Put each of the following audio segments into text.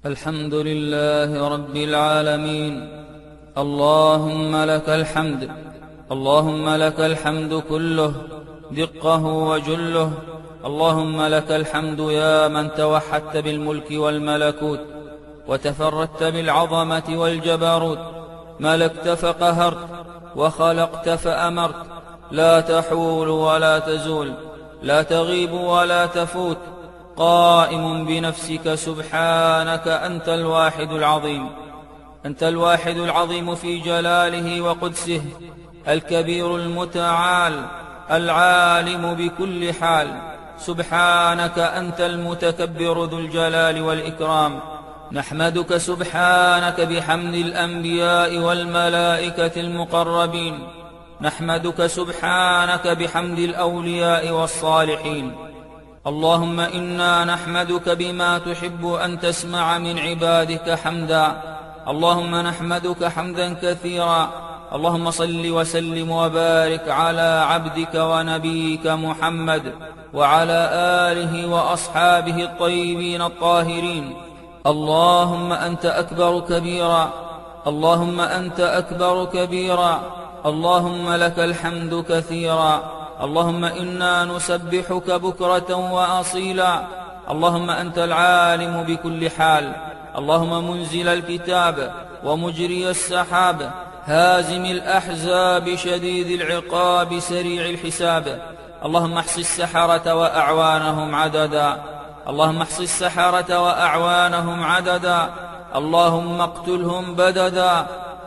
الحمد لله رب العالمين. اللهم لك الحمد، اللهم لك الحمد كله دقه وجله. اللهم لك الحمد يا من توحدت بالملك والملكوت، وتفردت بالعظمة والجبروت، ملكت فقهرت، وخلقت فأمرت، لا تحول ولا تزول، لا تغيب ولا تفوت، قائم بنفسك سبحانك. أنت الواحد العظيم، أنت الواحد العظيم في جلاله وقدسه، الكبير المتعال، العالم بكل حال. سبحانك أنت المتكبر ذو الجلال والإكرام. نحمدك سبحانك بحمد الأنبياء والملائكة المقربين، نحمدك سبحانك بحمد الأولياء والصالحين. اللهم إنا نحمدك بما تحب أن تسمع من عبادك حمدا. اللهم نحمدك حمدا كثيرا. اللهم صل وسلم وبارك على عبدك ونبيك محمد وعلى آله وأصحابه الطيبين الطاهرين. اللهم أنت أكبر كبيرا، اللهم أنت أكبر كبيرا. اللهم لك الحمد كثيرا. اللهم إنا نسبحك بكرة وأصيلا. اللهم أنت العالم بكل حال. اللهم منزل الكتاب ومجري السحاب، هازم الأحزاب شديد العقاب سريع الحساب. اللهم احص السحرة وأعوانهم عددا، اللهم احص السحرة وأعوانهم عددا. اللهم اقتلهم بددا،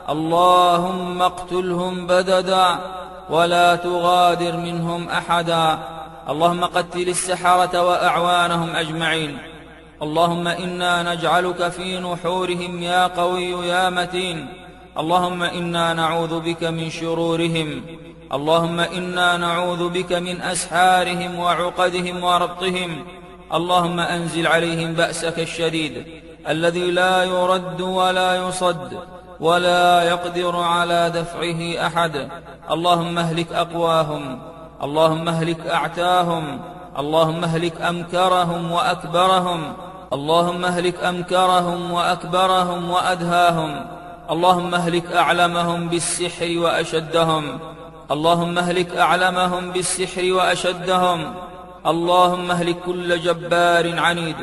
اللهم اقتلهم بددا، ولا تغادر منهم أحدا. اللهم قتل السحرة وأعوانهم أجمعين. اللهم إنا نجعلك في نحورهم يا قوي يا متين. اللهم إنا نعوذ بك من شرورهم، اللهم إنا نعوذ بك من أسحارهم وعقدهم وربطهم. اللهم أنزل عليهم بأسك الشديد الذي لا يرد ولا يصد، ولا يقدر على دفعه أحد. اللهم اهلك أقواهم، اللهم اهلك أعتاهم، اللهم اهلك أمكرهم وأكبرهم، اللهم اهلك أمكرهم وأكبرهم وأدهاهم. اللهم اهلك أعلمهم بالسحر وأشدهم، اللهم اهلك أعلمهم بالسحر وأشدهم. اللهم اهلك كل جبار عنيد،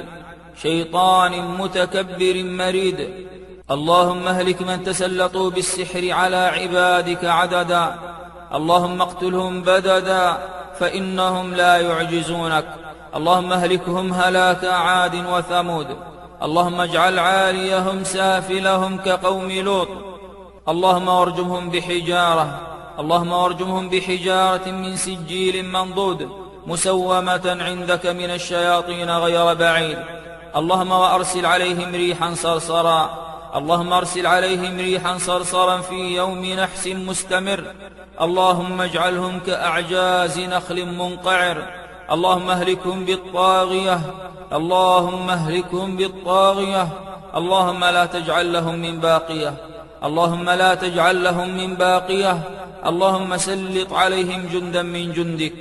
شيطان متكبر مريد. اللهم اهلك من تسلطوا بالسحر على عبادك عددا. اللهم اقتلهم بددا، فإنهم لا يعجزونك. اللهم اهلكهم هلاك عاد وثمود. اللهم اجعل عاليهم سافلهم كقوم لوط. اللهم وارجمهم بحجارة، اللهم وارجمهم بحجارة من سجيل منضود مسومة عندك من الشياطين غير بعيد. اللهم وأرسل عليهم ريحا صرصرا، اللهم أرسل عليهم ريحا صرصرا في يوم نحس مستمر. اللهم اجعلهم كأعجاز نخل منقعر. اللهم اهلكهم بالطاغية، اللهم اهلكهم بالطاغية. اللهم لا تجعل لهم من باقية، اللهم لا تجعل لهم من باقية. اللهم سلط عليهم جندا من جندك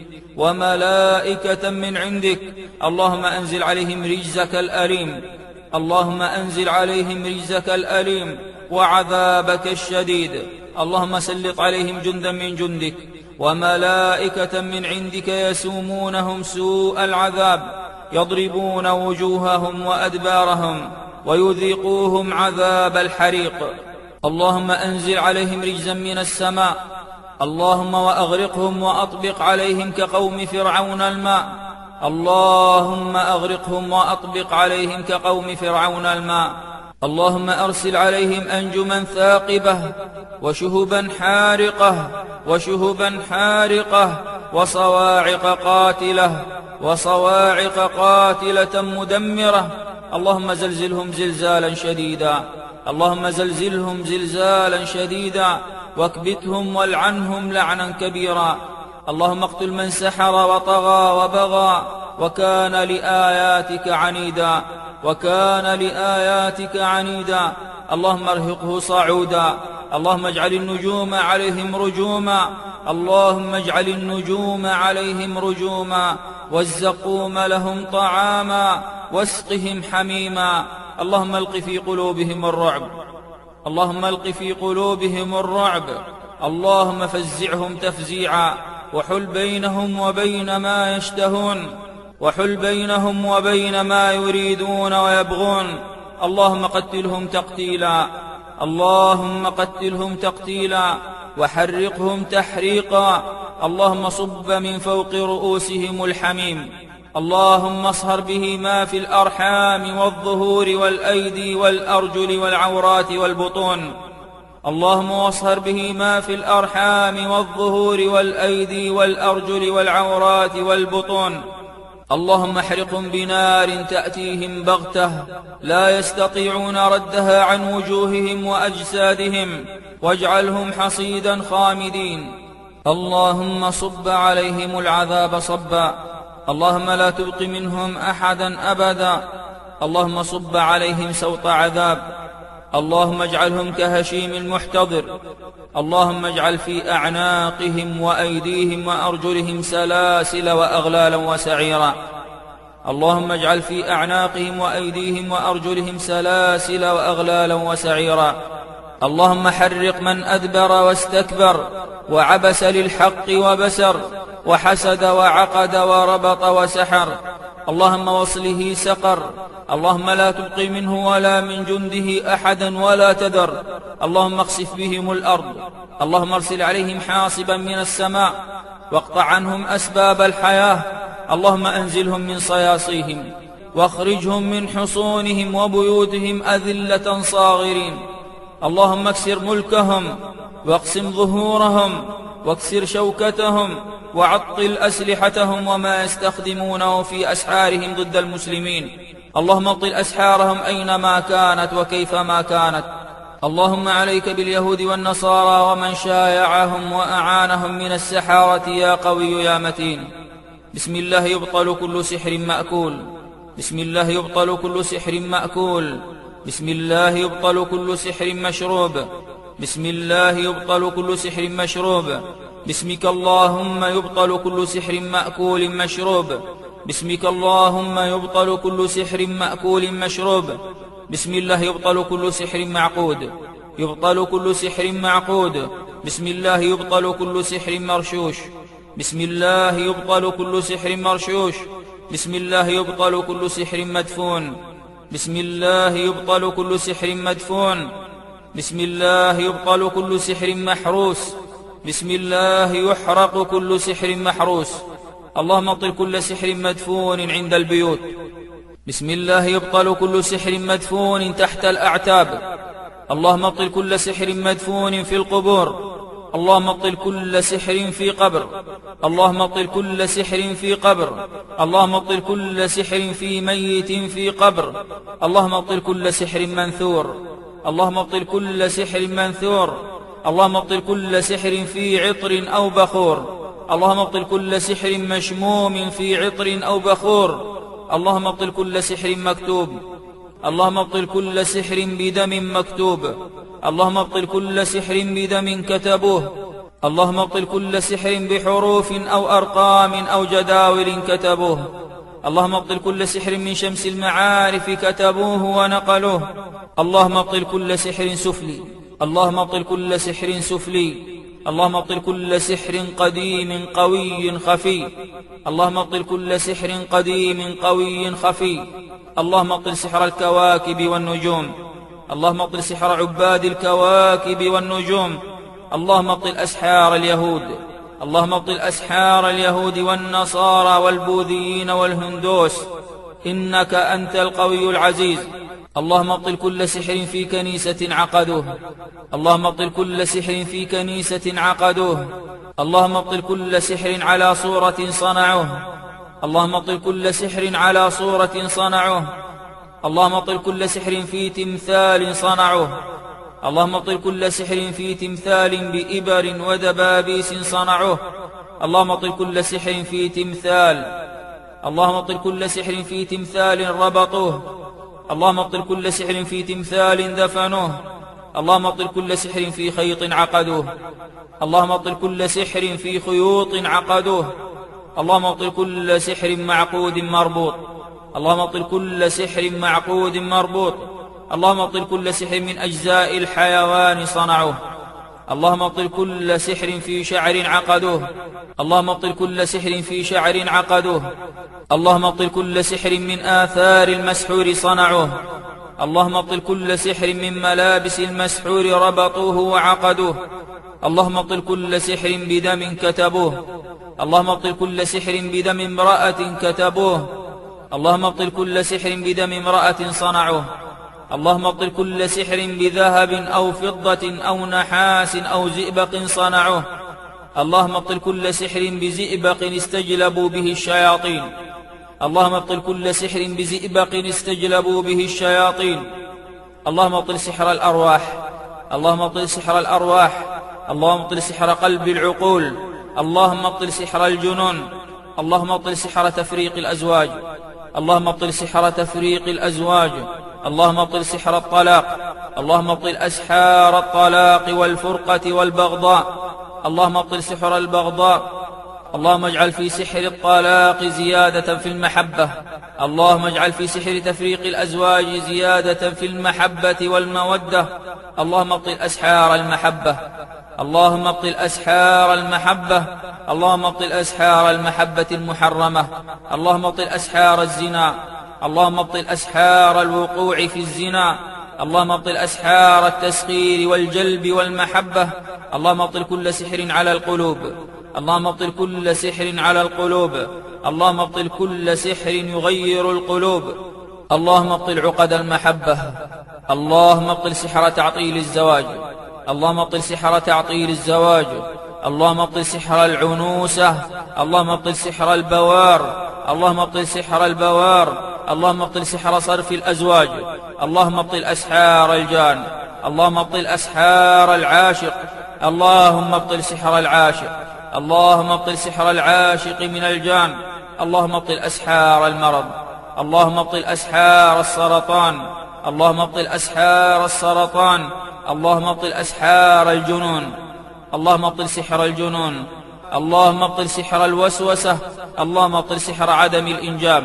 وملائكة من عندك. اللهم أنزل عليهم رجزك الأليم، اللهم أنزل عليهم رجزك الأليم وعذابك الشديد. اللهم سلط عليهم جندا من جندك وملائكة من عندك يسومونهم سوء العذاب، يضربون وجوههم وأدبارهم ويذيقوهم عذاب الحريق. اللهم أنزل عليهم رجزا من السماء. اللهم وأغرقهم وأطبق عليهم كقوم فرعون الماء. اللهم أغرقهم وأطبق عليهم كقوم فرعون الماء. اللهم أرسل عليهم أنجما ثاقبة وشهبا حارقة وشهبا حارقة وصواعق قاتلة وصواعق قاتلة مدمرة. اللهم زلزلهم زلزالا شديدا، اللهم زلزلهم زلزالا شديدا، واكبتهم والعنهم لعنا كبيرا. اللهم اقتل من سحر وطغى وبغى وكان لآياتك عنيدا، وكان لآياتك عنيدا. اللهم ارهقه صعودا. اللهم اجعل النجوم عليهم رجوما، اللهم اجعل النجوم عليهم رجوما، والزقوم لهم طعاما، واسقهم حميما. اللهم الق في قلوبهم الرعب، اللهم الق في قلوبهم الرعب، اللهم فزعهم تفزيعا، وحل بينهم وبين ما يشتهون، وحل بينهم وبين ما يريدون ويبغون. اللهم قتلهم تقتيلا، اللهم قتلهم تقتيلا، وحرقهم تحريقا. اللهم صب من فوق رؤوسهم الحميم، اللهم اصهر به ما في الأرحام والظهور والأيدي والأرجل والعورات والبطون، اللهم واصهر به ما في الأرحام والظهور والأيدي والأرجل والعورات والبطون. اللهم احرقهم بنار تأتيهم بغتة لا يستطيعون ردها عن وجوههم وأجسادهم، واجعلهم حصيدا خامدين. اللهم صب عليهم العذاب صبا، اللهم لا تبق منهم أحدا أبدا. اللهم صب عليهم سوط عذاب، اللهم اجعلهم كهشيم المحتضر. اللهم اجعل في أعناقهم وأيديهم وأرجلهم سلاسل وأغلالا وسعيرا. اللهم اجعل في أعناقهم وأيديهم وأرجلهم سلاسل وأغلالا وسعيرا. اللهم حرق من أدبر واستكبر وعبس للحق وبسر وحسد وعقد وربط وسحر. اللهم وصله سقر. اللهم لا تبق منه ولا من جنده أحدا ولا تذر. اللهم اخسف بهم الأرض. اللهم ارسل عليهم حاصبا من السماء واقطع عنهم أسباب الحياة. اللهم أنزلهم من صياصيهم واخرجهم من حصونهم وبيوتهم أذلة صاغرين. اللهم اكسر ملكهم واقسم ظهورهم واكسر شوكتهم وعطل أسلحتهم وما يستخدمونه في أسحارهم ضد المسلمين. اللهم ابطل أسحارهم أينما كانت وكيفما كانت. اللهم عليك باليهود والنصارى ومن شايعهم وأعانهم من السحارة يا قوي يا متين. بسم الله يبطل كل سحر مأكول، بسم الله يبطل كل سحر مأكول، بسم الله يبطل كل سحر مشروب، بسم الله يبطل كل سحر مشروب. باسمك اللهم يبطل كل سحر مأكول مشروب، باسمك اللهم يبطل كل سحر مأكول مشروب. بسم الله يبطل كل سحر معقود، يبطل كل سحر معقود. بسم الله يبطل كل سحر مرشوش، بسم الله يبطل كل سحر مرشوش. بسم الله يبطل كل سحر مدفون، بسم الله يبطل كل سحر مدفون. بسم الله يبطل كل سحر محروس، بسم الله يحرق كل سحر محروس. اللهم ابطل كل سحر مدفون عند البيوت. بسم الله يبطل كل سحر مدفون تحت الأعتاب. اللهم ابطل كل سحر مدفون في القبور. اللهم ابطل كل سحر في قبر. اللهم ابطل كل سحر في قبر. اللهم ابطل كل سحر في ميت في قبر. اللهم ابطل كل سحر منثور. اللهم ابطل كل سحر منثور. اللهم ابطل كل سحر في عطر أو بخور. اللهم ابطل كل سحر مشموم في عطر أو بخور. اللهم ابطل كل سحر مكتوب. اللهم ابطل كل سحر بدم مكتوب. اللهم ابطل كل سحر بدم كتبوه. اللهم ابطل كل سحر بحروف أو أرقام أو جداول كتبوه. اللهم ابطل كل سحر من شمس المعارف كتبوه ونقلوه. اللهم ابطل كل سحر سفلي. اللهم ابطل كل سحر سفلي. اللهم ابطل كل سحر قديم قوي خفي. اللهم ابطل كل سحر قديم قوي خفي. اللهم ابطل سحر الكواكب والنجوم. اللهم ابطل سحر عباد الكواكب والنجوم. اللهم ابطل أسحار اليهود. اللهم ابطل أسحار اليهود والنصارى والبوذيين والهندوس، إنك أنت القوي العزيز. اللهم ابطل كل سحر في كنيسة عقدوه. اللهم ابطل كل سحر في كنيسة عقدوه. اللهم ابطل كل سحر على صورة صنعوه. اللهم ابطل كل سحر على صورة صنعوه. اللهم ابطل كل سحر في تمثال صنعوه. اللهم ابطل كل سحر في تمثال بإبر ودبابيس صنعوه. اللهم ابطل كل سحر في تمثال. اللهم ابطل كل سحر في تمثال ربطوه. اللهم ابطل كل سحر في تمثال دفنوه. اللهم ابطل كل سحر في خيط عقدوه. اللهم ابطل كل سحر في خيوط عقدوه. اللهم ابطل كل سحر معقود مربوط. اللهم ابطل كل سحر معقود مربوط. اللهم ابطل كل سحر من أجزاء الحيوان صنعوه. اللهم ابطل كل سحر في شعر عقدوه. اللهم ابطل كل سحر في شعر عقدوه. اللهم ابطل كل سحر من آثار المسحور صنعوه. اللهم ابطل كل سحر من ملابس المسحور ربطوه وعقدوه. اللهم ابطل كل سحر بدم كتبوه. اللهم ابطل كل سحر بدم امرأة كتبوه. اللهم ابطل كل سحر بدم امرأة صنعوه. اللهم ابطل كل سحر بذهب أو فضة أو نحاس أو زئبق صنعوه. اللهم ابطل كل سحر بزئبق استجلبوا به الشياطين. اللهم ابطل كل سحر بزئبق استجلبوا به الشياطين. اللهم ابطل سحر الأرواح. اللهم ابطل سحر الأرواح. اللهم ابطل سحر قلب العقول. اللهم ابطل سحر الجنون. اللهم ابطل سحر تفريق الأزواج. اللهم ابطل سحر تفريق الأزواج. اللهم ابطل سحر الطلاق. اللهم ابطل أسحار الطلاق والفرقة والبغضاء. اللهم ابطل سحر البغضاء. اللهم اجعل في سحر الطلاق زيادة في المحبة. اللهم اجعل في سحر تفريق الأزواج زيادة في المحبة والمودة. اللهم ابطل أسحار المحبة. اللهم ابطل أسحار المحبة. اللهم ابطل أسحار المحبة المحرمة. اللهم ابطل أسحار الزنا. اللهم ابطل أسحار الوقوع في الزنا. اللهم ابطل أسحار التسخير والجلب والمحبة. اللهم ابطل كل سحر على القلوب. اللهم ابطل كل سحر على القلوب. اللهم ابطل كل سحر يغير القلوب. اللهم ابطل عقد المحبة. اللهم ابطل سحر تعطيل الزواج. اللهم ابطل سحر تعطيل الزواج. اللهم ابطل سحر العنوسة. اللهم ابطل سحر البوار. اللهم ابطل سحر البوار. اللهم ابطل سحر صرف الأزواج. اللهم ابطل أسحار الجان. اللهم ابطل أسحار العاشق. اللهم ابطل سحر العاشق. اللهم ابطل سحر العاشق من الجان. اللهم ابطل أسحار المرض. اللهم ابطل أسحار السرطان. اللهم ابطل أسحار السرطان. اللهم ابطل أسحار الجنون. اللهم ابطل سحر الجنون. اللهم ابطل سحر الوسوسة. اللهم ابطل سحر عدم الإنجاب.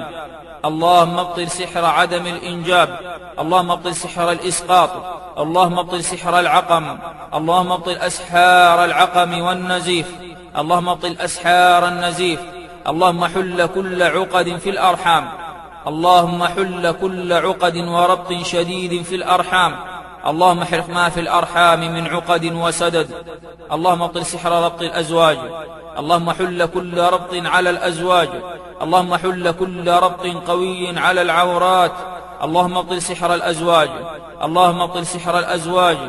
اللهم ابطل سحر عدم الإنجاب. اللهم ابطل سحر الإسقاط. اللهم ابطل سحر العقم. اللهم ابطل أسحار العقم والنزيف. اللهم ابطل أسحار النزيف. اللهم حل كل عقد في الأرحام. اللهم حل كل عقد وربط شديد في الأرحام. اللهم احرق ما في الأرحام من عقد وسدد. اللهم ابطل سحر ربط الأزواج. اللهم حل كل ربط على الأزواج. اللهم حل كل ربط قوي على العورات. اللهم ابطل سحر الأزواج. اللهم ابطل سحر الأزواج.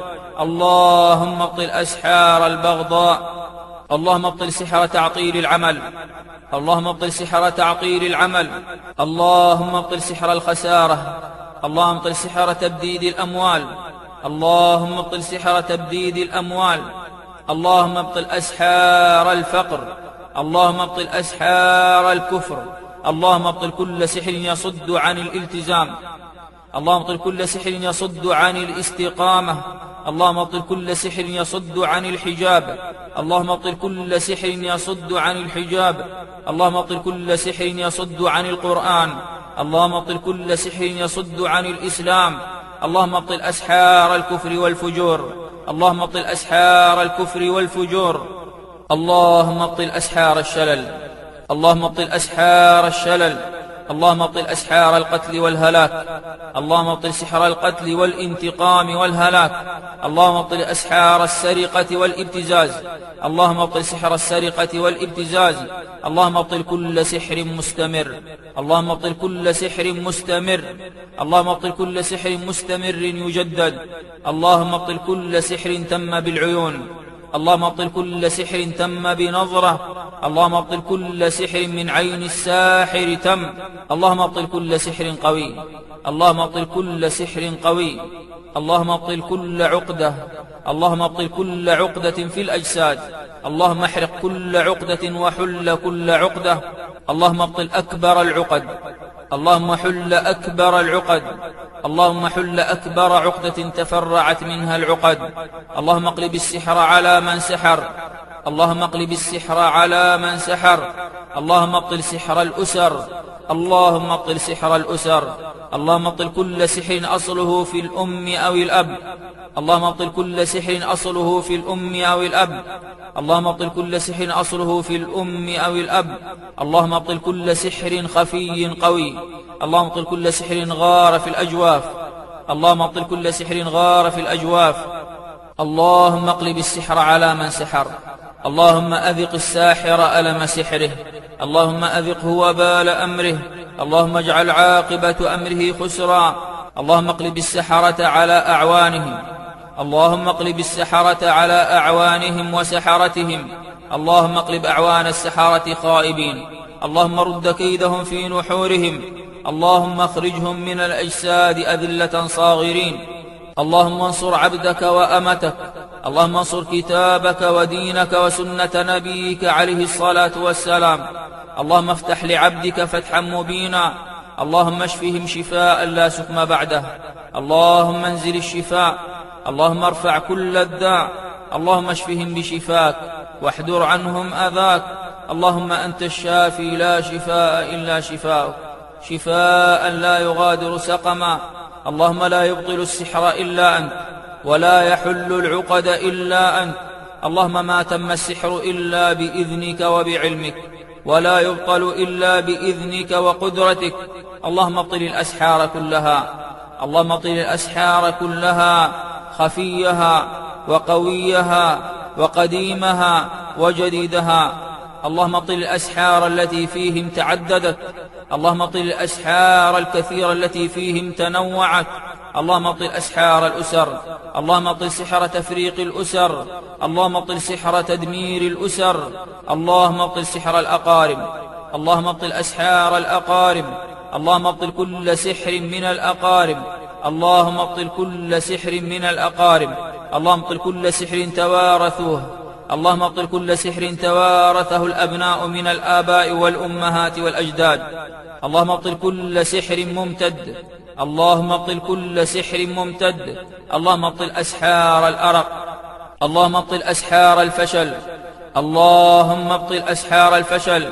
اللهم ابطل أسحار البغضاء. اللهم ابطل سحر تعطيل العمل. اللهم ابطل سحر تعطيل العمل. اللهم ابطل سحر الخسارة. اللهم ابطل سحر تبديد الأموال. اللهم ابطل سحر تبديد الأموال. اللهم ابطل أسحار الفقر. اللهم ابطل أسحار الكفر. اللهم ابطل كل سحر يصد عن الالتزام. اللهم ابطل كل سحر يصد عن الاستقامة. اللهم ابطل كل سحر يصد عن الحجاب. اللهم ابطل كل سحر يصد عن الحجاب. اللهم ابطل كل سحر يصد عن القرآن. اللهم ابطل كل سحر يصد عن الإسلام. اللهم ابطل أسحار الكفر والفجور. اللهم ابطل أسحار الكفر والفجور. اللهم ابطل أسحار الشلل. اللهم ابطل أسحار الشلل. اللهم ابطل أسحار القتل والهلاك. اللهم ابطل سحر القتل والانتقام والهلاك. اللهم ابطل أسحار السرقة والابتزاز. اللهم ابطل سحر السرقة والابتزاز. اللهم ابطل كل سحر مستمر. اللهم ابطل كل سحر مستمر. اللهم ابطل كل سحر مستمر يجدد. اللهم ابطل كل سحر تم بالعيون. اللهم ابطل كل سحر تم بنظرة. اللهم ابطل كل سحر من عين الساحر تم. اللهم ابطل كل سحر قوي. اللهم ابطل كل سحر قوي. اللهم ابطل كل عقدة. اللهم ابطل كل عقدة في الأجساد. اللهم احرق كل عقدة وحل كل عقدة. اللهم ابطل أكبر العقد. اللهم حل أكبر العقد. اللهم حل أكبر عقدة تفرعت منها العقد. اللهم اقلب السحر على من سحر. اللهم اقلب السحر على من سحر. اللهم ابطل سحر الأسر. اللهم ابطل سحر الأسر. اللهم ابطل كل سحر أصله في الأم أو الأب. اللهم ابطل كل سحر أصله في الأم أو الأب. اللهم ابطل كل سحر أصله في الأم أو الأب. اللهم ابطل كل سحر خفي قوي. اللهم ابطل كل سحر غار في الأجواف. اللهم ابطل كل سحر غار في الأجواف. اللهم اقلب السحر على من سحر. اللهم أذق الساحر ألم سحره. اللهم أذقه وبال أمره. اللهم اجعل عاقبة أمره خسرا. اللهم اقلب السحرة على أعوانهم. اللهم اقلب السحرة على أعوانهم وسحرتهم. اللهم اقلب أعوان السحرة خائبين. اللهم رد كيدهم في نحورهم. اللهم اخرجهم من الأجساد أذلة صاغرين. اللهم انصر عبدك وأمتك. اللهم انصر كتابك ودينك وسنة نبيك عليه الصلاة والسلام. اللهم افتح لعبدك فتحا مبينا. اللهم اشفهم شفاء لا سقم بعده. اللهم انزل الشفاء. اللهم ارفع كل الداء. اللهم اشفهم بشفاك واحذر عنهم أذاك. اللهم أنت الشافي لا شفاء إلا شفاؤك، شفاء لا يغادر سقما. اللهم لا يبطل السحر إلا أنت، ولا يحل العقد إلا أنت. اللهم ما تم السحر إلا بإذنك وبعلمك، ولا يبطل إلا بإذنك وقدرتك. اللهم ابطل الأسحار كلها. اللهم ابطل الأسحار كلها، خفيها وقويها وقديمها وجديدها. اللهم ابطل الأسحار التي فيهم تعددت. اللهم ابطل الأسحار الكثيرة التي فيهم تنوعت. اللهم ابطل أسحار الأسر. اللهم ابطل سحر تفريق الأسر. اللهم ابطل سحر تدمير الأسر. اللهم ابطل سحر الأقارب. اللهم ابطل أسحار الأقارب. اللهم ابطل كل سحر من الأقارب. اللهم ابطل كل سحر من الأقارب. اللهم ابطل كل سحر توارثوه. اللهم ابطل كل سحر توارثه الأبناء من الآباء والأمهات والأجداد. اللهم ابطل كل سحر ممتد. اللهم ابطل كل سحر ممتد. اللهم ابطل أسحار الأرق. اللهم ابطل أسحار الفشل. اللهم ابطل أسحار الفشل.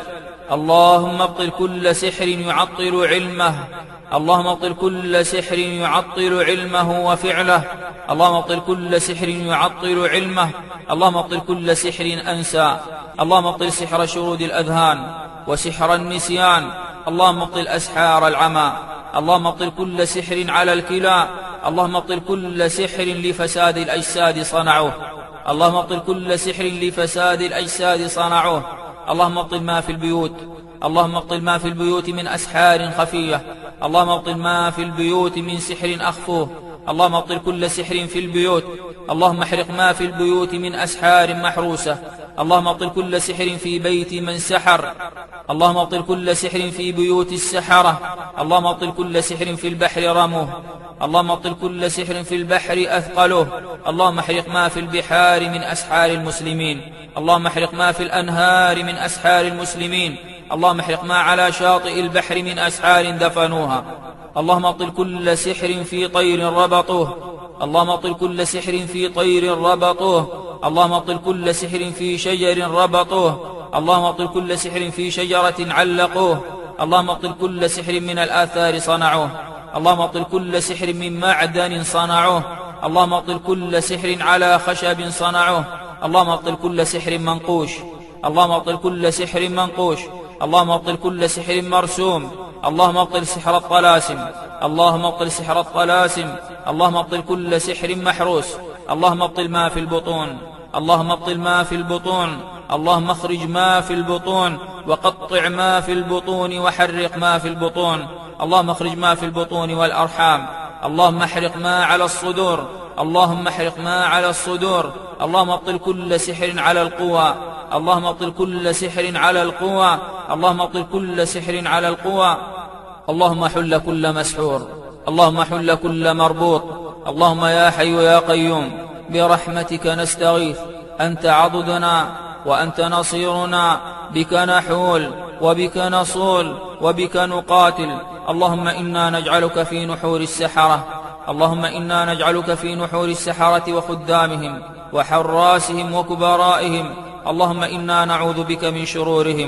اللهم ابطل كل سحر يعطل علمه. اللهم ابطل كل سحر يعطل علمه وفعله. اللهم ابطل كل سحر يعطل علمه. اللهم ابطل كل سحر أنسى. اللهم ابطل سحر شرود الأذهان وسحر النسيان. اللهم ابطل أسحار العمى. اللهم ابطل كل سحر على الكلى. اللهم ابطل كل سحر لفساد الأجساد صنعوه. اللهم ابطل كل سحر لفساد الأجساد صنعوه. اللهم ابطل ما في البيوت. اللهم ابطل ما في البيوت من أسحار خفية. اللهم ابطل ما في البيوت من سحر أخفوه. اللهم ابطل كل سحر في البيوت. اللهم احرق ما في البيوت من أسحار محروسة. اللهم ابطل كل سحر في بيت من سحر. اللهم ابطل كل سحر في بيوت السحرة. اللهم ابطل كل سحر في البحر رموه. اللهم ابطل كل سحر في البحر أثقله. اللهم احرق ما في البحار من أسحار المسلمين. اللهم احرق ما في الأنهار من أسحار المسلمين. اللهم احرق ما على شاطئ البحر من أسحار دفنوها. اللهم ابطل كل سحر في طير ربطوه. اللهم ابطل كل سحر في طير ربطوه. اللهم ابطل كل سحر في شجر ربطوه. اللهم ابطل كل سحر في شجرة علقوه. اللهم ابطل كل سحر من الآثار صنعوه. اللهم ابطل كل سحر من معدن صنعوه. اللهم ابطل كل سحر على خشب صنعوه. اللهم ابطل كل سحر منقوش. اللهم ابطل كل سحر منقوش. اللهم ابطل كل سحر مرسوم. اللهم ابطل سحر الطلاسم. اللهم ابطل سحر الطلاسم. اللهم ابطل كل سحر محروس. اللهم ابطل ما في البطون. اللهم ابطل ما في البطون. اللهم اخرج ما في البطون، وقطع ما في البطون، وحرق ما في البطون. اللهم اخرج ما في البطون والأرحام. اللهم احرق ما على الصدور. اللهم احرق ما على الصدور. اللهم ابطل كل سحر على القوى. اللهم ابطل كل سحر على القوى. اللهم ابطل كل سحر على القوى. اللهم حل كل مسحور. اللهم حل كل مربوط. اللهم يا حي يا قيوم برحمتك نستغيث. أنت عضدنا وأنت نصيرنا، بك نحول وبك نصول وبك نقاتل. اللهم إنا نجعلك في نحور السحرة. اللهم إنا نجعلك في نحور السحرة وخدامهم وحراسهم وكبرائهم. اللهم إنا نعوذ بك من شرورهم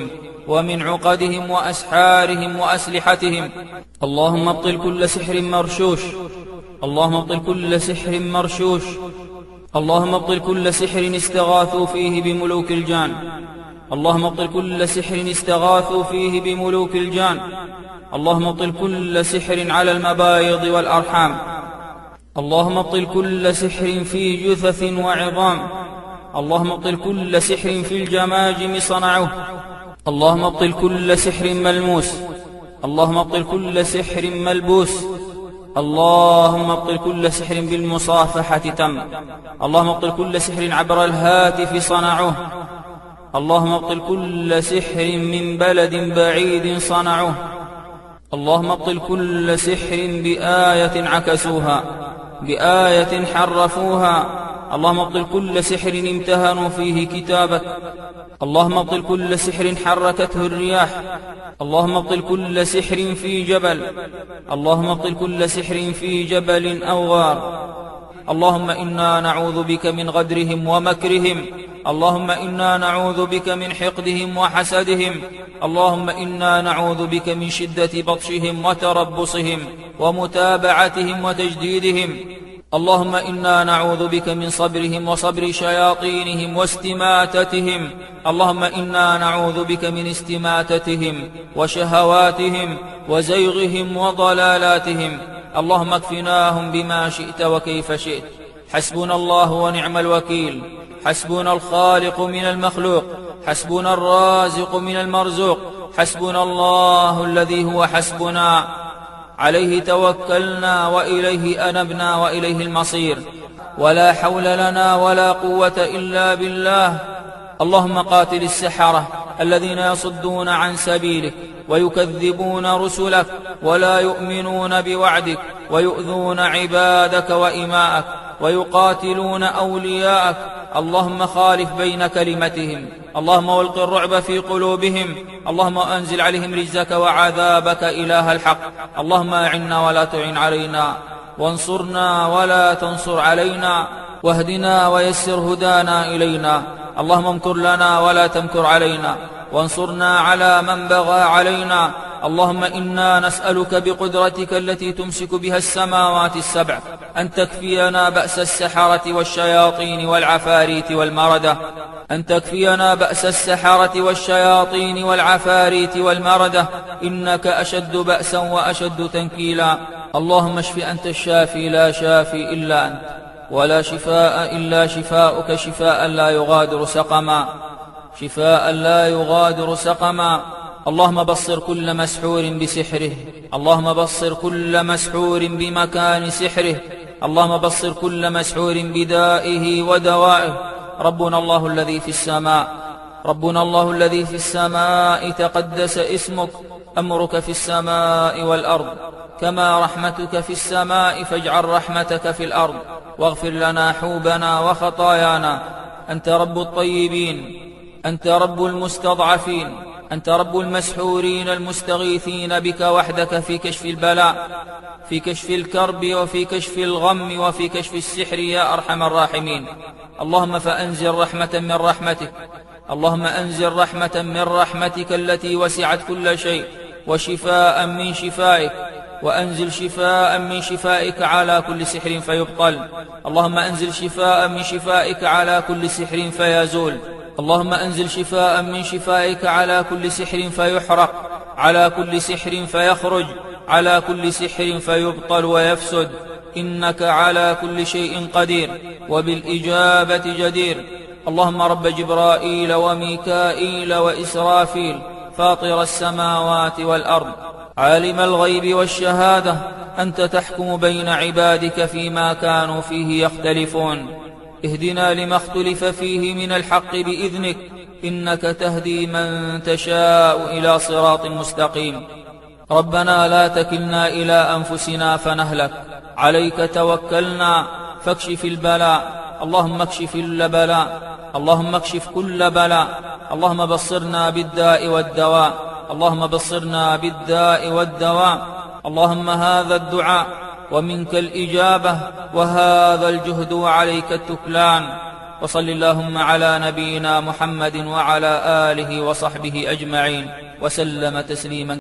ومن عقدهم وأسحارهم وأسلحتهم. اللهم ابطل كل سحر مرشوش، اللهم ابطل كل سحر مرشوش، اللهم ابطل كل سحر استغاثوا فيه بملوك الجان، اللهم ابطل كل سحر استغاثوا فيه بملوك الجان، اللهم ابطل كل سحر على المبايض والأرحام، اللهم ابطل كل سحر في جثث وعظام، اللهم ابطل كل سحر في الجماجم صنعوه، اللهم ابطل كل سحر ملموس، اللهم ابطل كل سحر ملبوس، اللهم ابطل كل سحر بالمصافحة تم، اللهم ابطل كل سحر عبر الهاتف صنعوه، اللهم ابطل كل سحر من بلد بعيد صنعوه، اللهم ابطل كل سحر بآية عكسوها، بآية حرفوها، اللهم ابطل كل سحر امتهنوا فيه كتابك، اللهم ابطل كل سحر حركته الرياح، اللهم ابطل كل سحر في جبل، اللهم ابطل كل سحر في جبل أو غار، اللهم إنا نعوذ بك من غدرهم ومكرهم، اللهم إنا نعوذ بك من حقدهم وحسدهم، اللهم إنا نعوذ بك من شدة بطشهم وتربصهم ومتابعتهم وتجديدهم، اللهم إنا نعوذ بك من صبرهم وصبر شياطينهم واستماتتهم، اللهم إنا نعوذ بك من استماتتهم وشهواتهم وزيغهم وضلالاتهم، اللهم اكفناهم بما شئت وكيف شئت، حسبنا الله ونعم الوكيل، حسبنا الخالق من المخلوق، حسبنا الرازق من المرزوق، حسبنا الله الذي هو حسبنا، عليه توكلنا وإليه أنبنا وإليه المصير، ولا حول لنا ولا قوة إلا بالله. اللهم قاتل السحرة الذين يصدون عن سبيلك ويكذبون رسلك ولا يؤمنون بوعدك ويؤذون عبادك وإماءك ويقاتلون أولياءك، اللهم خالف بين كلمتهم، اللهم والق الرعب في قلوبهم، اللهم أنزل عليهم رجزك وعذابك إله الحق، اللهم أعنا ولا تعن علينا، وانصرنا ولا تنصر علينا، واهدنا ويسر هدانا إلينا، اللهم امكر لنا ولا تمكر علينا، وانصرنا على من بغى علينا، اللهم إنا نسألك بقدرتك التي تمسك بها السماوات السبع أن تكفينا بأس السحرة والشياطين والعفاريت والمردة، أن تكفينا بأس السحرة والشياطين والعفاريت والمردة، إنك أشد بأسا وأشد تنكيلا. اللهم اشف أنت الشافي لا شافي إلا أنت، ولا شفاء إلا شفاؤك، شفاء لا يغادر سقما، شفاء لا يغادر سقما. اللهم بصر كل مسحور بسحره، اللهم بصر كل مسحور بمكان سحره، اللهم بصر كل مسحور بدائه ودوائه. ربنا الله الذي في السماء، ربنا الله الذي في السماء تقدس اسمك، أمرك في السماء والأرض، كما رحمتك في السماء فاجعل رحمتك في الأرض، واغفر لنا حوبنا وخطايانا. أنت رب الطيبين، أنت رب المستضعفين، أنت رب المسحورين المستغيثين بك وحدك في كشف البلاء، في كشف الكرب وفي كشف الغم وفي كشف السحر يا أرحم الراحمين. اللهم فأنزل رحمة من رحمتك، اللهم أنزل رحمة من رحمتك التي وسعت كل شيء، وشفاء من شفائك، وأنزل شفاء من شفائك على كل سحر فيبطل. اللهم أنزل شفاء من شفائك على كل سحر فيزول. اللهم أنزل شفاء من شفائك على كل سحر فيحرق، على كل سحر فيخرج، على كل سحر فيبطل ويفسد، إنك على كل شيء قدير وبالإجابة جدير. اللهم رب جبرائيل وميكائيل وإسرافيل، فاطر السماوات والأرض، عالم الغيب والشهادة، أنت تحكم بين عبادك فيما كانوا فيه يختلفون، اهدنا لما اختلف فيه من الحق بإذنك، إنك تهدي من تشاء إلى صراط مستقيم. ربنا لا تكلنا إلى أنفسنا فنهلك، عليك توكلنا فاكشف البلاء، اللهم اكشف البلاء، اللهم اكشف كل بلاء، اللهم بصرنا بالداء والدواء، اللهم بصرنا بالداء والدواء. اللهم هذا الدعاء ومنك الإجابة، وهذا الجهد وعليك التكلان. وصل اللهم على نبينا محمد وعلى آله وصحبه أجمعين وسلم تسليما